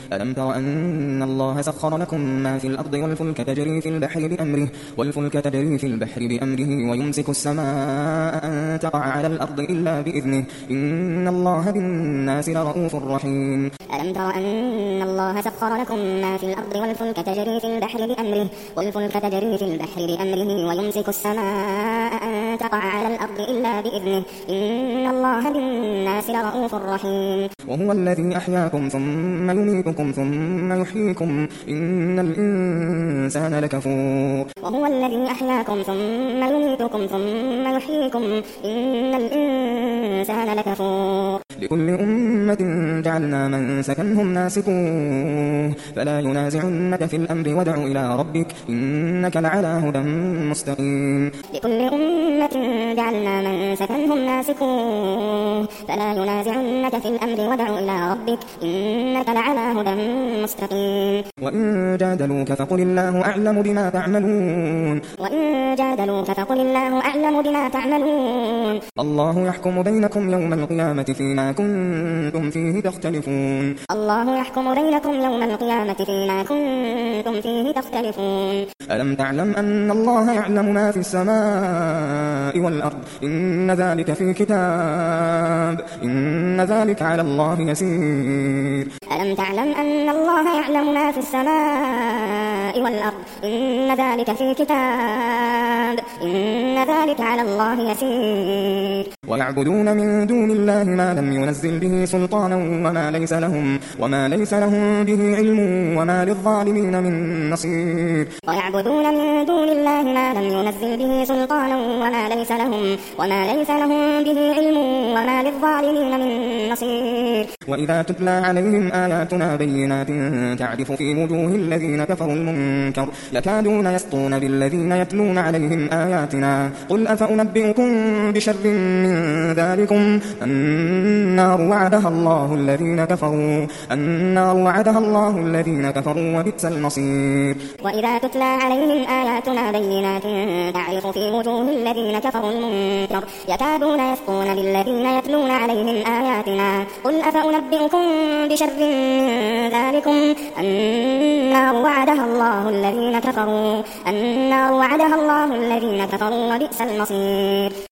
ألم تر أن الله سخر لكم ما في الأرض والفلك تجري في البحر بأمره ويمسك السماء أن تقع على الأرض إلا بإذنه إن الله بالناس لرؤوف رحيم ألم تر أن الله سخر لكم ما في الأرض والفلك تجري في البحر بأمره ويمسك السماء أن تقع على الأرض إلا بإذنه إن الله بالناس لرؤوف رحيم وهو الذي أحياكم ثم يميتكم ثم يحييكم إن الإنسان لكفور وهو الذي أحياكم ثم يميتكم ثم يحييكم إن الإنسان لكفور لكل أمة جعلنا من سكنهم ناسكوه فلا ينازعنك في الأمر وادع إلى ربك إنك لعلى هدى مستقيم لكل أمة جعلنا من سكنهم ناسكوه فلا ينازعنك في الأمر وادع إلى ربك إنك لعلى هدى مستقيم وإن جادلوك فقل الله أعلم بما تعملون الله يحكم بينكم يوم القيامة فيما كنتم فيه تختلفون ألم تعلم أن الله يعلم ما في السماء والأرض إن ذلك في كتاب إن ذلك على الله يسير ألم تعلم أن الله يعلم ما في السماء والأرض إن ذلك في كتاب إن ذلك على الله يسير ويعبدون من دون الله ما لم ينزل به سلطانا وما ليس لهم به علم وما للظالمين من نصير ويعبدون من دون الله ما لم ينزل به سلطانا وما ليس لهم به علم وما للظالمين من نصير وإذا تتلى عليهم آياتنا بينات تعرف في وجوه الذين كفروا المنكر يكادون يسطون بالذين يتلون عليهم آياتنا قل أفأنبئكم بشر من ذلكم النار وعدها الله الذين كفروا وبئس المصير وإذا تتلى عليهم آياتنا بينات تعرف في وجوه الذين كفروا المنكر يكادون يسطون بالذين يتلون عليهم آياتنا قل أفأنبئكم بشر من ذلكم النار وعدها الله الذين كفروا وبئس المصير